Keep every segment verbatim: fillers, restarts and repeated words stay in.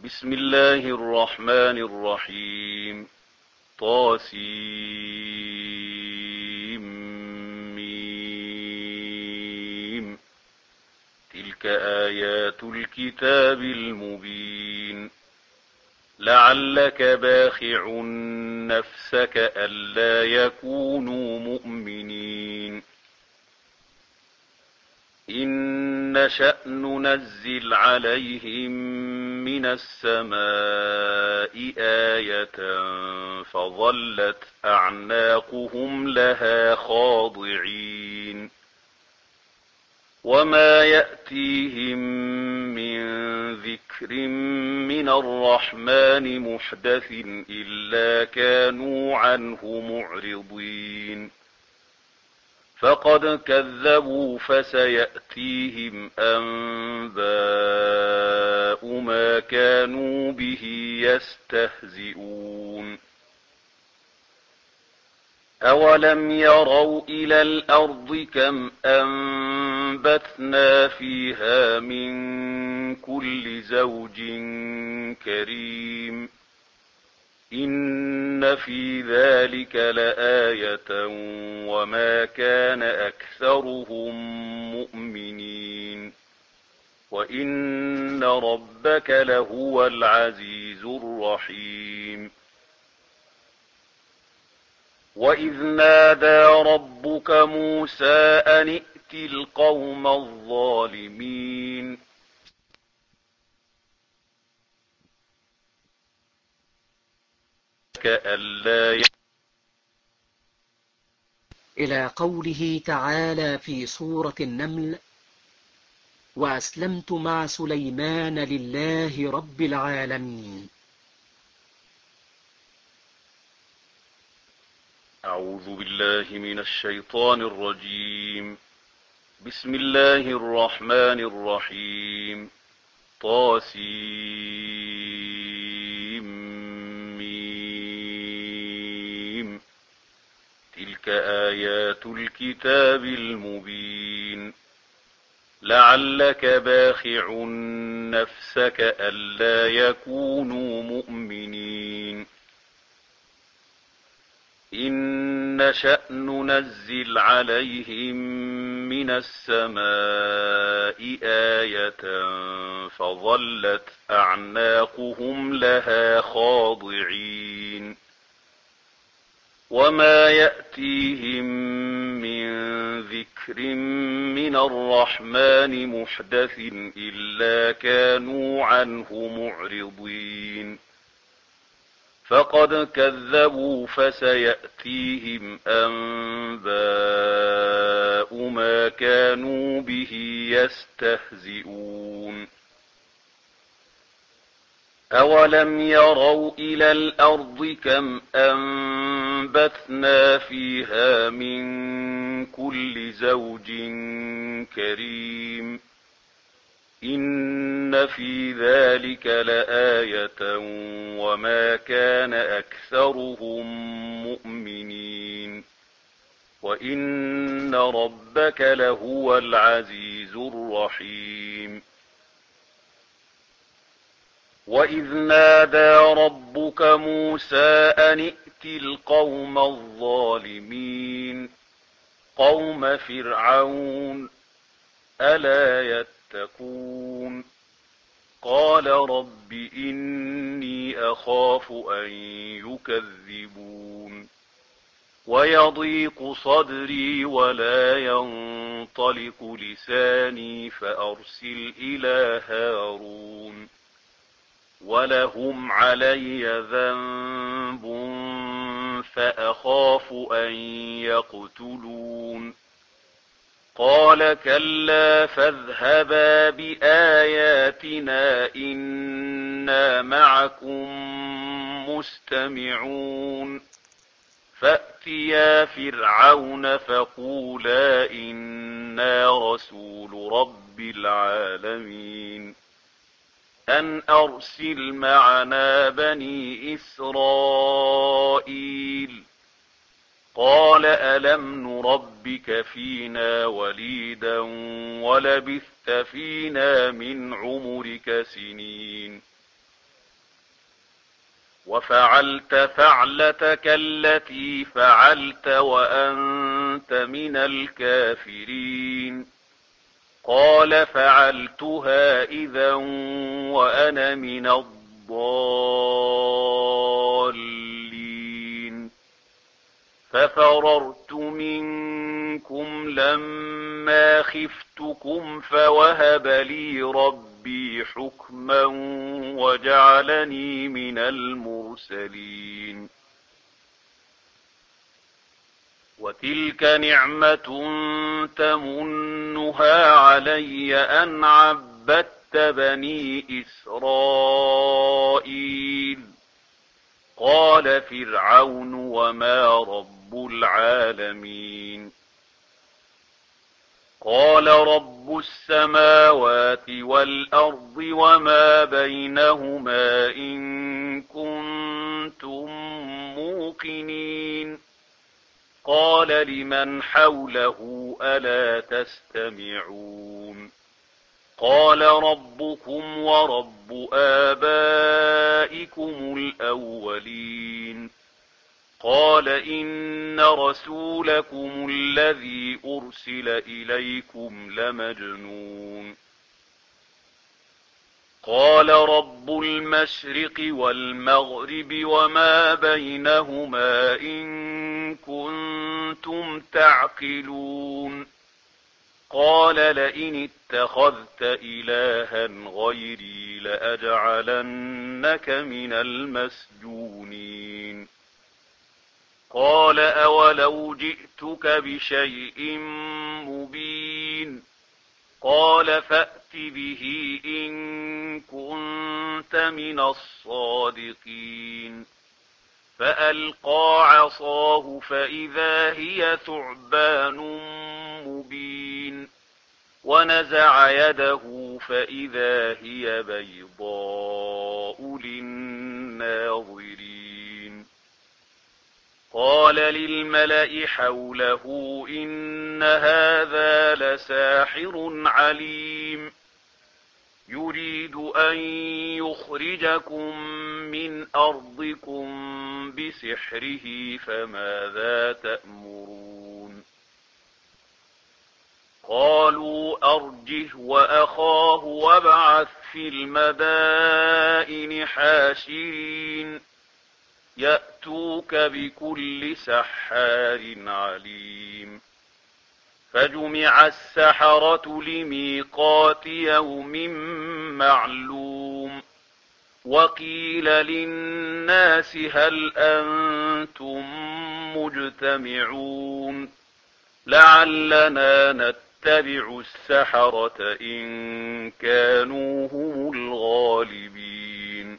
بسم الله الرحمن الرحيم. طاسيم. تلك آيات الكتاب المبين. لعلك باخع نفسك ألا يكونوا مؤمنين. إن نشأ ننزل عليهم من السماء آية فظلت أعناقهم لها خاضعين. وما يأتيهم من ذكر من الرحمن محدث إلا كانوا عنه معرضين. فقد كذبوا فسيأتيهم أنباء ما كانوا به يستهزئون. أولم يروا إلى الأرض كم أنبتنا فيها من كل زوج كريم. إن في ذلك لآية وما كان أكثرهم مؤمنين. وإن ربك لهو العزيز الرحيم. وإذ نادى ربك موسى أن ائت القوم الظالمين. كألا إلى قوله تعالى في سورة النمل: وأسلمت مع سليمان لله رب العالمين. أعوذ بالله من الشيطان الرجيم. بسم الله الرحمن الرحيم. طاسيم. تلك آيات الكتاب المبين. لعلك باخع نفسك ألا يكونوا مؤمنين. إن نشأ ننزل عليهم من السماء آية فظلت أعناقهم لها خاضعين. وما يأتيهم من ذكر من الرحمن محدث إلا كانوا عنه معرضين. فقد كذبوا فسيأتيهم أنباء ما كانوا به يستهزئون. أولم يروا إلى الأرض كم أنبتنا فيها من كل زوج كريم. إن في ذلك لآية وما كان أكثرهم مؤمنين. وإن ربك لهو العزيز الرحيم. وإذ نادى ربك موسى أن ائت القوم الظالمين قوم فرعون ألا يتقون. قال رب إني أخاف أن يكذبون. ويضيق صدري ولا ينطلق لساني فأرسل إلى هارون ولهم علي ذنب فأخاف أن يقتلون. قال كلا فاذهبا بآياتنا إنا معكم مستمعون. فأتيا فرعون فقولا إنا رسول رب العالمين أن أرسل معنا بني إسرائيل. قال ألم نربك فينا وليدا ولبثت فينا من عمرك سنين. وفعلت فعلتك التي فعلت وأنت من الكافرين. قال فعلتها إذا وأنا من الضالين. ففررت منكم لما خفتكم فوهب لي ربي حكما وجعلني من المرسلين. وتلك نعمة تمنها علي أن عبدت بني إسرائيل. قال فرعون وما رب العالمين. قال رب السماوات والأرض وما بينهما إن كنتم موقنين. قال لمن حوله ألا تستمعون. قال ربكم ورب آبائكم الأولين. قال إن رسولكم الذي أرسل إليكم لمجنون. قال رب المشرق والمغرب وما بينهما إن كنتم تعقلون. قال لئن اتخذت إلها غيري لأجعلنك من المسجونين. قال أولو جئتك بشيء مبين. قال فأت به إن كنت من الصادقين. فألقى عصاه فإذا هي ثعبان مبين. ونزع يده فإذا هي بيضاء للناظرين. قال للملأ حوله إن هذا لساحر عليم يريد أن يخرجكم من أرضكم بسحره فماذا تأمرون. قالوا أرجه وأخاه وابعث في المدائن حاشرين يأتوك بكل سحار عليم. فجمع السحرة لميقات يوم معلوم. وقيل للناس هل أنتم مجتمعون لعلنا نتبع السحرة إن كانوا هم الغالبين.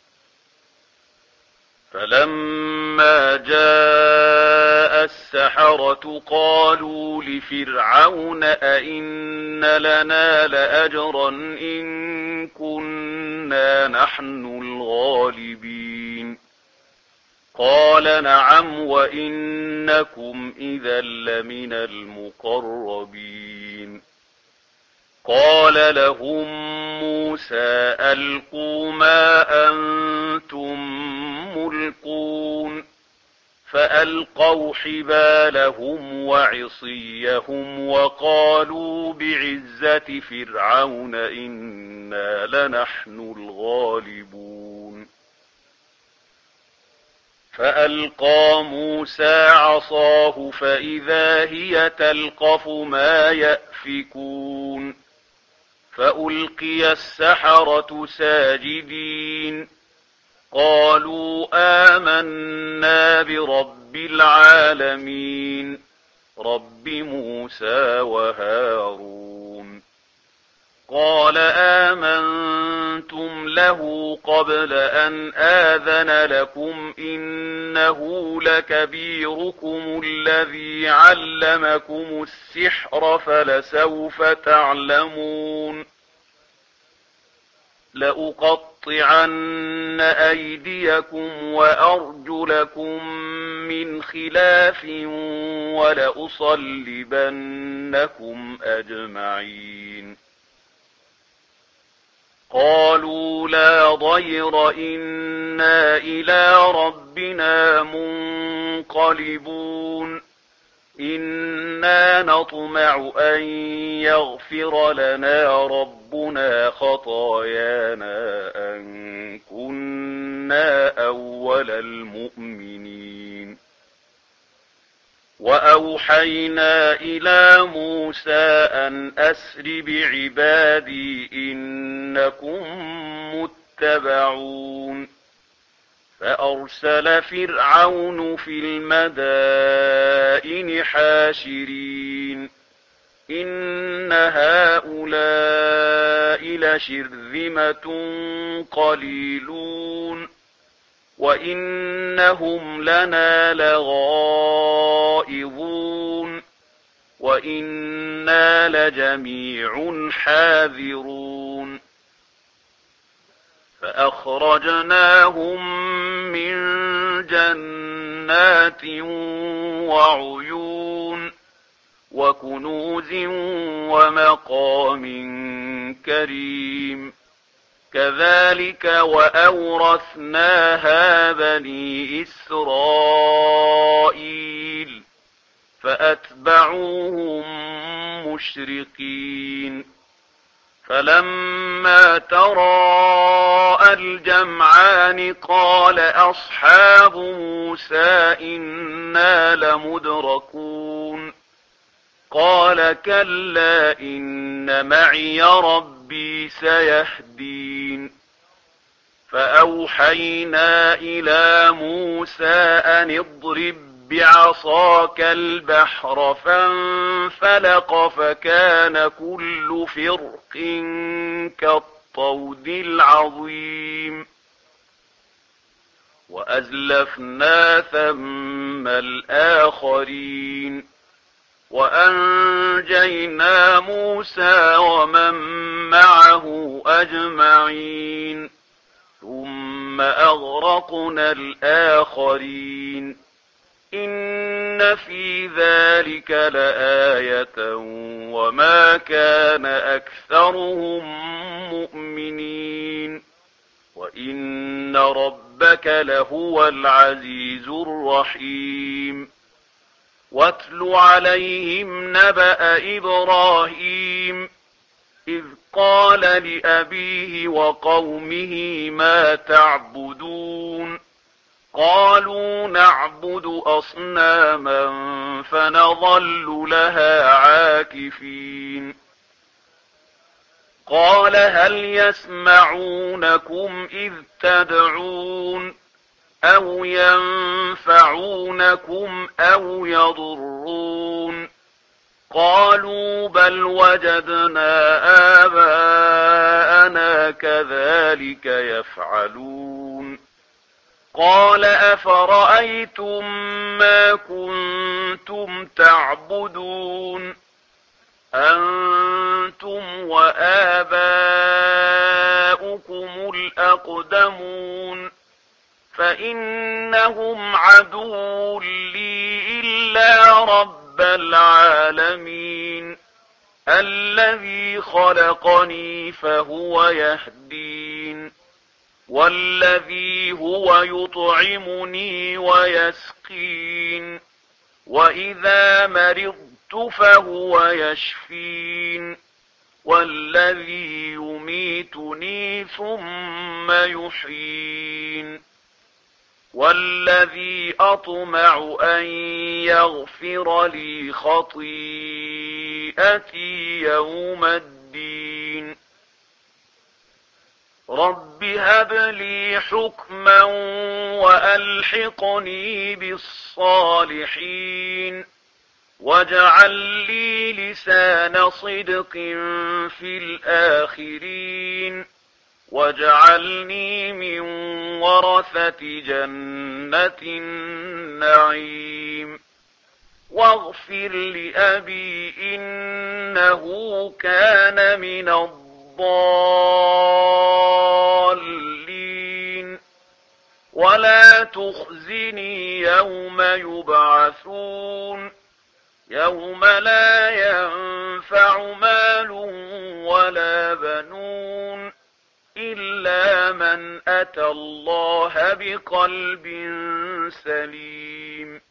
فلما جاء السحرة قالوا لفرعون أئن لنا لأجرا إن كنا نحن الغالبين. قال نعم وإنكم إذا لمن المقربين. قال لهم موسى ألقوا ما أنتم ملقون. فألقوا حبالهم وعصيهم وقالوا بعزة فرعون إنا لنحن الغالبون. فألقى موسى عصاه فإذا هي تلقف ما يأفكون. فألقي السحرة ساجدين قالوا آمنا برب العالمين رب موسى وهارون. قال آمنتم له قبل أن آذن لكم إنه لكبيركم الذي علمكم السحر فلسوف تعلمون. لأقطعن أيديكم وأرجلكم من خلاف ولأصلبنكم أجمعين. قالوا لا ضير إنا إلى ربنا منقلبون إنا نطمع أن يغفر لنا ربنا خطايانا أن كنا أول المؤمنين وأوحينا إلى موسى أن أسر بعبادي إنكم متبعون فأرسل فرعون في المدائن حاشرين إن هؤلاء لشرذمة قليلون وإنهم لنا لغائظون وإنا لجميع حاذرون فأخرجناهم من جنات وعيون وكنوز ومقام كريم كذلك وأورثناها بني إسرائيل فأتبعوهم مشرقين فلما تراءى الجمعان قال أصحاب موسى إنا لمدركون قال كلا إن معي ربي سيهدين فأوحينا إلى موسى أن اضرب بعصاك البحر فانفلق فكان كل فرق كالطود العظيم وأزلفنا ثم الآخرين وأنجينا موسى ومن معه أجمعين ثم أغرقنا الآخرين إن في ذلك لآية وما كان أكثرهم مؤمنين وإن ربك لهو العزيز الرحيم واتل عليهم نبأ إبراهيم إذ قال لأبيه وقومه ما تعبدون قالوا نعبد أصناما فنظل لها عاكفين قال هل يسمعونكم إذ تدعون أو ينفعونكم أو يضرون قالوا بل وجدنا آباءنا كذلك يفعلون قال أفرأيتم ما كنتم تعبدون أنتم وآباؤكم الأقدمون فإنهم عدو لي إلا رب العالمين الذي خلقني فهو يهدين والذي هو يطعمني ويسقين وإذا مرضت فهو يشفين والذي يميتني ثم يحيين والذي أطمع أن يغفر لي خطيئتي يوم الدين رب هب لي حكما وألحقني بالصالحين واجعل لي لسان صدق في الآخرين واجعلني من ورثة جنة النعيم واغفر لأبي إنه كان من الضالين ولا تخزني يوم يبعثون يوم لا ينفع مال ولا بنون إلا من أتى الله بقلب سليم.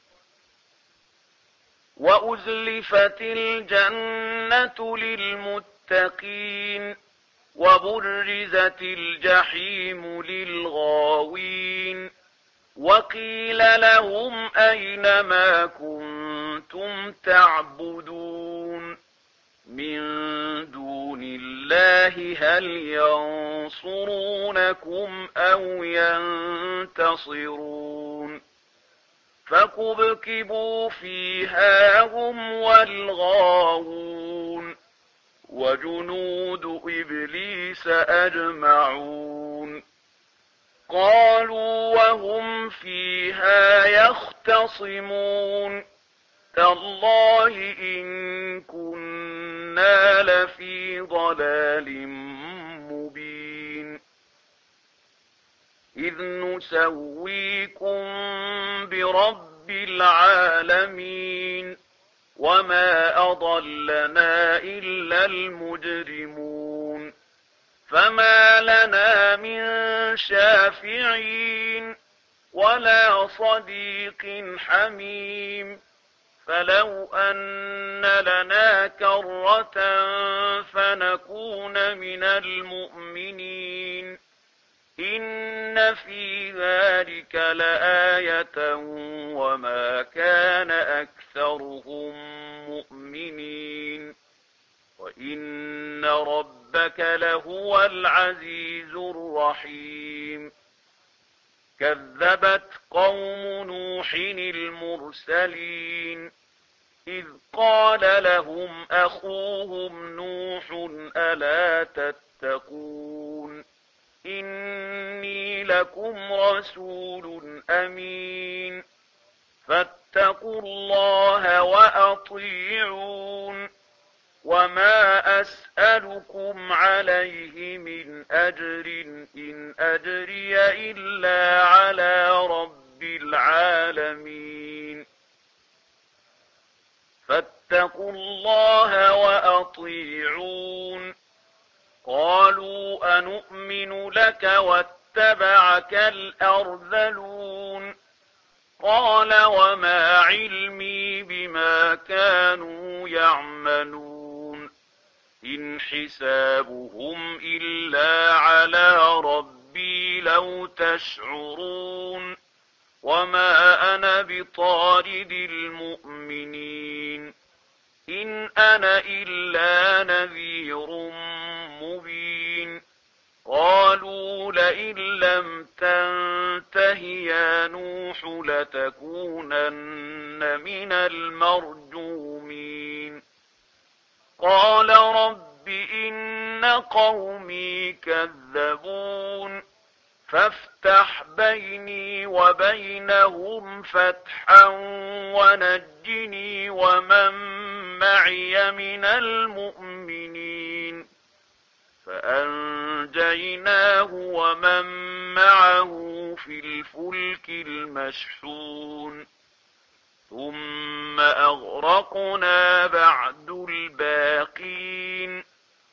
وأزلفت الجنة للمتقين وبرزت الجحيم للغاوين وقيل لهم أين ما كنتم تعبدون من دون الله هل ينصرونكم أو ينتصرون فكبكبوا فيها هم والغاوون وجنود إبليس أجمعون قالوا وهم فيها يختصمون تالله إن كنا لفي ضلال مبين إذ نسويكم برب العالمين وما أضلنا إلا المجرمون فما لنا من شافعين ولا صديق حميم فلو أن لنا كرة فنكون من المؤمنين إن في ذلك لآية وما كان أكثرهم مؤمنين وإن ربك لهو العزيز الرحيم كذبت قوم نوح المرسلين إذ قال لهم أخوهم نوح ألا تتقون إني لكم رسول أمين فاتقوا الله وأطيعون وما أسألكم عليه من أجر إن أجري إلا على رب العالمين فاتقوا الله وأطيعون قالوا أنؤمن لك واتبعك الأرذلون قال وما علمي بما كانوا يعملون إن حسابهم إلا على ربي لو تشعرون وما أنا بطارد المؤمنين إن أنا إلا نذير مبين قالوا لئن لم تنته يا نوح لتكونن من المرجومين قال رب إن قومي كذبون فافتح بيني وبينهم فتحا ونجني ومن معي من المؤمنين فأنجيناه ومن معه في الفلك المشحون ثم أغرقنا بعد الباقين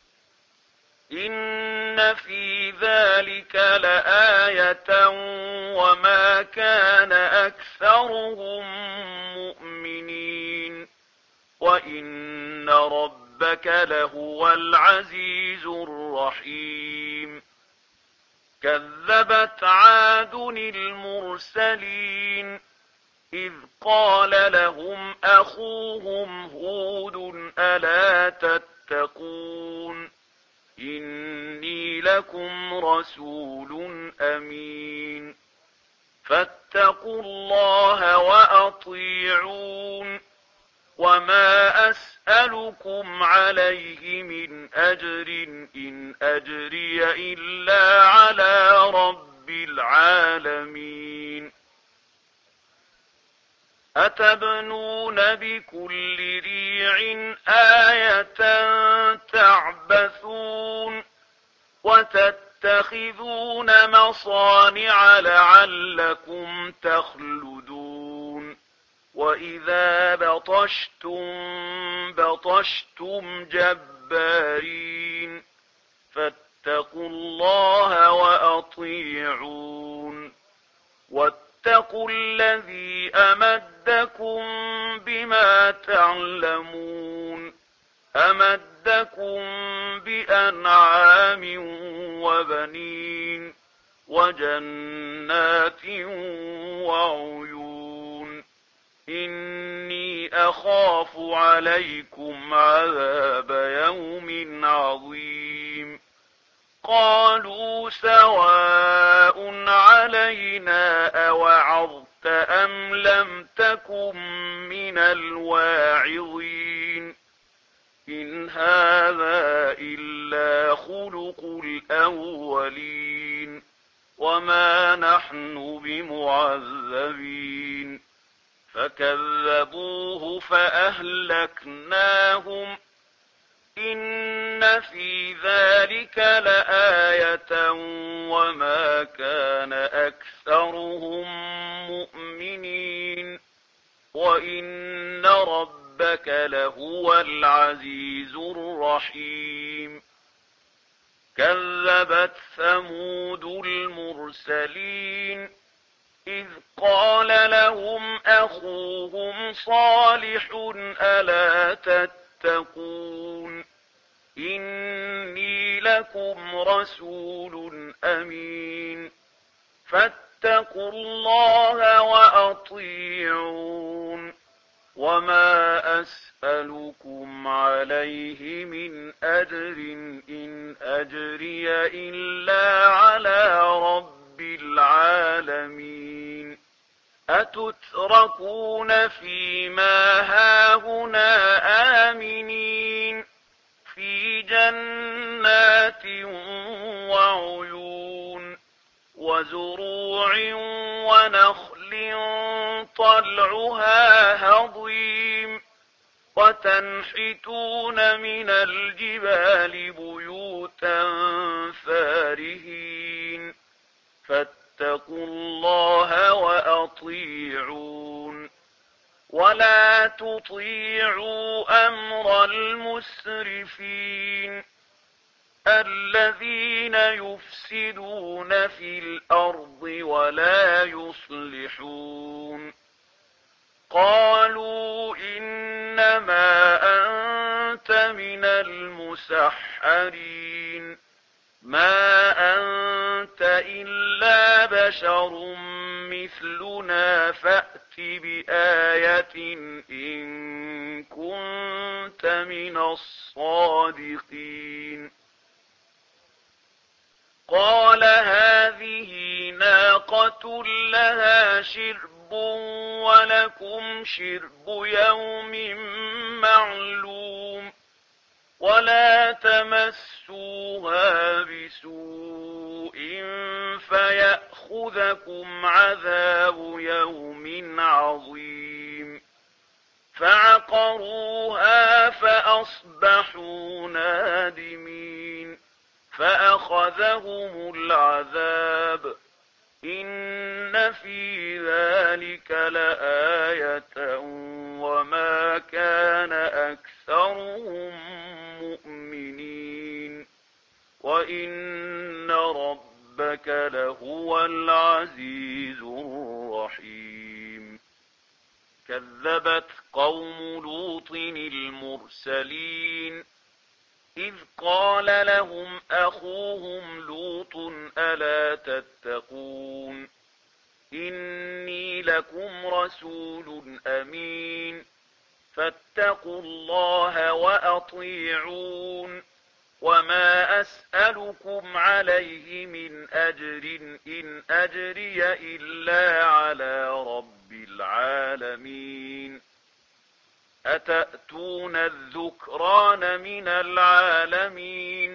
إن في ذلك لآية وما كان أكثرهم مؤمنين وإن ربك لهو العزيز الرحيم كذبت عاد المرسلين إذ قال لهم أخوهم هود ألا تتقون إني لكم رسول أمين فاتقوا الله وأطيعون وما أسألكم عليه من أجر إن أجري إلا على رب العالمين أتبنون بكل ريع آية تعبثون وتتخذون مصانع لعلكم تخلدون وإذا بطشتم بطشتم جبارين فاتقوا الله وأطيعون واتقوا الذي أمدكم بما تعلمون أمدكم بأنعام وبنين وجنات وعيون إني أخاف عليكم عذاب يوم عظيم قالوا سواء علينا أوعظت أم لم تكن من الواعظين إن هذا إلا خلق الأولين وما نحن بمعذبين فكذبوه فأهلكناهم إن في ذلك لآية وما كان أكثرهم مؤمنين وإن ربك لهو العزيز الرحيم كذبت ثمود المرسلين إذ قال لهم أخوهم صالح ألا تتقون إني لكم رسول أمين فاتقوا الله وأطيعون وما أسألكم عليه من أجر إن أجري إلا على رب العالمين أتتركون فيما هاهنا آمنين في جنات وعيون وزروع ونخل طلعها هضيم وتنحتون من الجبال بيوتا فارهين فاتقوا الله وأطيعون ولا تطيعوا أمر المسرفين الذين يفسدون في الأرض ولا يصلحون قالوا إنما أنت من المسحرين ما أنت إلا بشر مثلنا فأت بآية إن كنت من الصادقين قال هذه ناقة لها شرب ولكم شرب يوم معلوم ولا تمسوها بسوء فيأخذكم عذاب يوم عظيم فعقروها فأصبحوا نادمين فأخذهم العذاب إن في ذلك لآية وما كان أكثرهم مؤمنين وإن ربك لهو العزيز الرحيم كذبت قوم لوط المرسلين إذ قال لهم أخوهم لوط ألا تتقون إني لكم رسول أمين فاتقوا الله وأطيعون وما أسألكم عليه من أجر إن أجري إلا على رب العالمين أتأتون الذكران من العالمين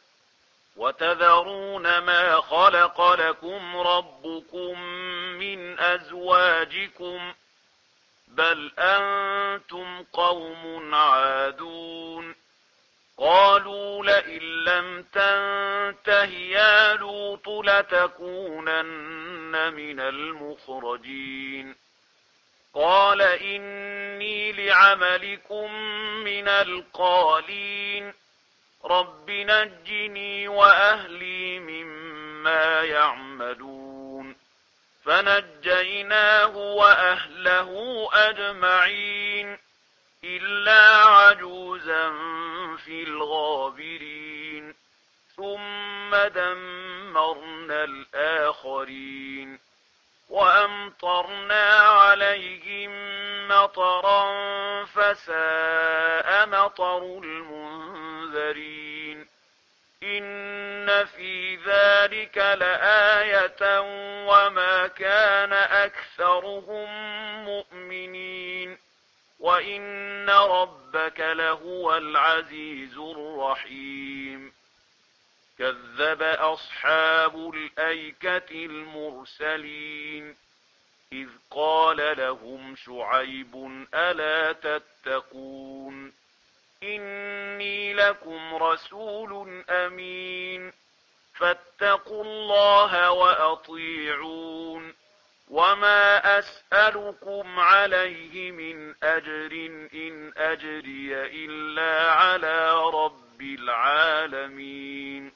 وتذرون ما خلق لكم ربكم من أزواجكم بل أنتم قوم عادون قالوا لئن لم تنته يا لوط لتكونن من المخرجين قال إني لعملكم من القالين رب نجني وأهلي مما يعملون فنجيناه وأهله أجمعين إلا عجوزا في الغابرين ثم دمرنا الآخرين وأمطرنا عليهم مطرا فساء مطر المنذرين إن في ذلك لآية وما كان أكثرهم مؤمنين وإن ربك لهو العزيز الرحيم كذب أصحاب الأيكة المرسلين إذ قال لهم شعيب ألا تتقون إني لكم رسول أمين فاتقوا الله وأطيعون وما أسألكم عليه من أجر إن أجري إلا على رب العالمين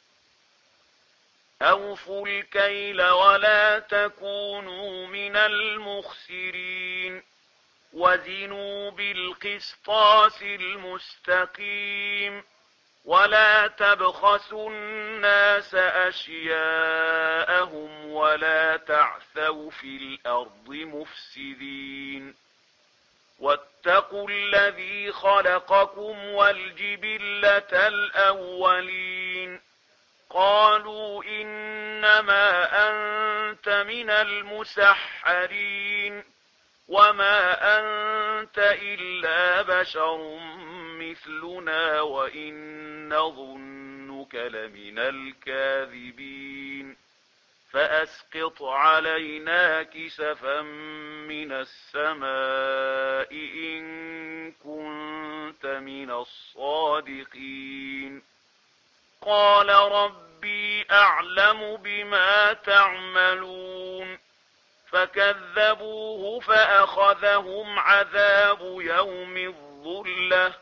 أوفوا الكيل ولا تكونوا من المخسرين وزنوا بالقسطاس المستقيم ولا تبخسوا الناس أشياءهم ولا تعثوا في الأرض مفسدين واتقوا الذي خلقكم والجبلة الأولين قالوا إنما أنت من المسحرين وما أنت إلا بشر مثلنا وإن نظنك لمن الكاذبين فأسقط علينا كسفا من السماء إن كنت من الصادقين قال ربي أعلم بما تعملون فكذبوه فأخذهم عذاب يوم الظلة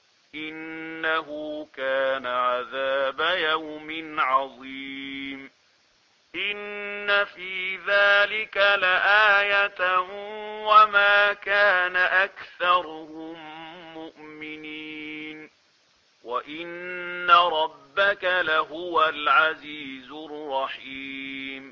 إنه كان عذاب يوم عظيم إن في ذلك لآية وما كان أكثرهم مؤمنين وإن ربك لهو العزيز الرحيم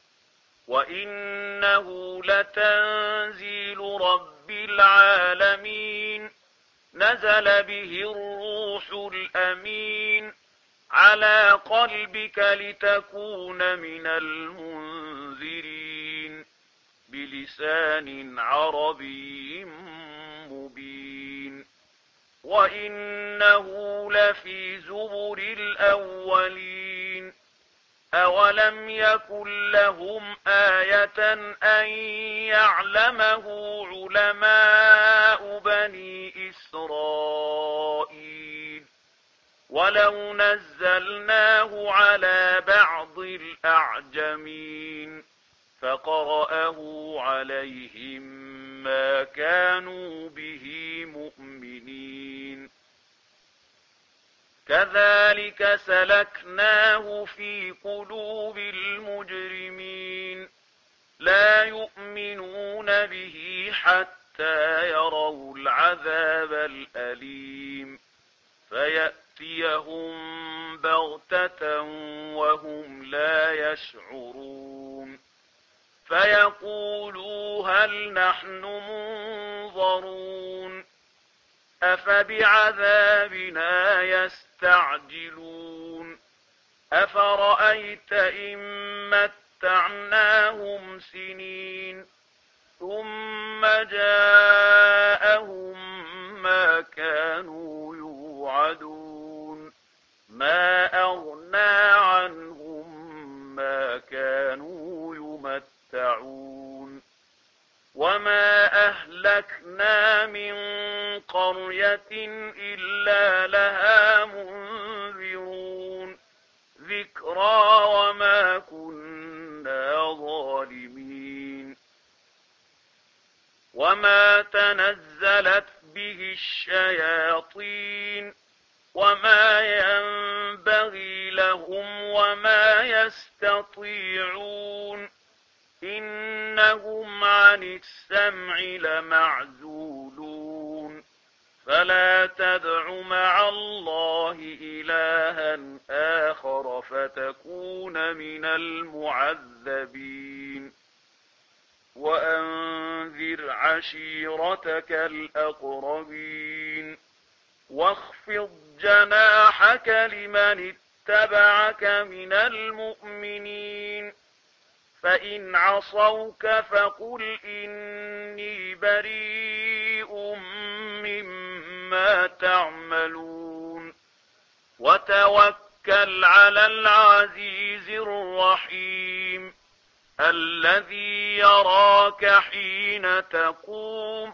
وإنه لتنزيل رب العالمين نزل به الروح الأمين على قلبك لتكون من المنذرين بلسان عربي مبين وإنه لفي زبر الأولين أولم يكن لهم آية أن يعلمه علماء بني إسرائيل ولو نزلناه على بعض الأعجمين فقرأه عليهم ما كانوا به مؤمنين كذلك سلكناه في قلوب المجرمين لا يؤمنون به حتى يروا العذاب الأليم فيأتيهم بغتة وهم لا يشعرون فيقولوا هل نحن منظرون أفبعذابنا يستعجلون أفرأيت إن متعناهم سنين ثم جاءهم ما كانوا يوعدون ما أغنى عنهم ما كانوا يمتعون وما أهلكنا من قرية إلا لها منذرون ذكرى وما كنا ظالمين وما تنزلت به الشياطين وما ينبغي لهم وما يستطيعون إنهم عن السمع لمعزولون فلا تدع مع الله إلها آخر فتكون من المعذبين وأنذر عشيرتك الأقربين واخفض جناحك لمن اتبعك من المؤمنين فإن عصوك فقل إني بريء مما تعملون وتوكل على العزيز الرحيم الذي يراك حين تقوم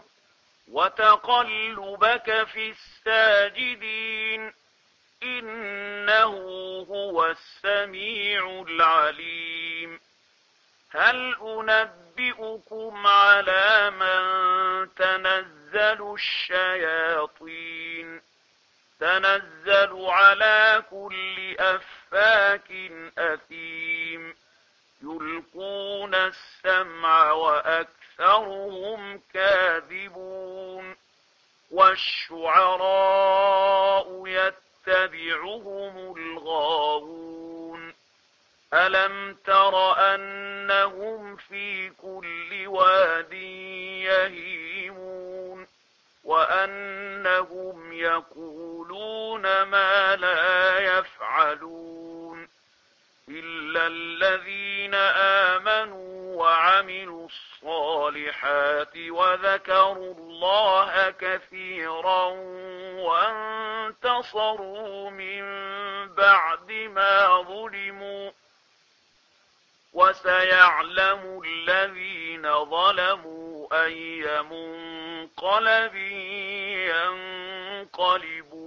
وتقلبك في الساجدين إنه هو السميع العليم هل أنبئكم على من تنزل الشياطين تنزل على كل أفاك أثيم يلقون السمع وأكثرهم كاذبون والشعراء يتبعهم الغاوون ألم تر أنهم في كل واد يهيمون وأنهم يقولون ما لا يفعلون إلا الذين آمنوا وعملوا الصالحات وذكروا الله كثيرا وانتصروا من بعد ما ظلموا وسيعلم الذين ظلموا أي منقلب ينقلبون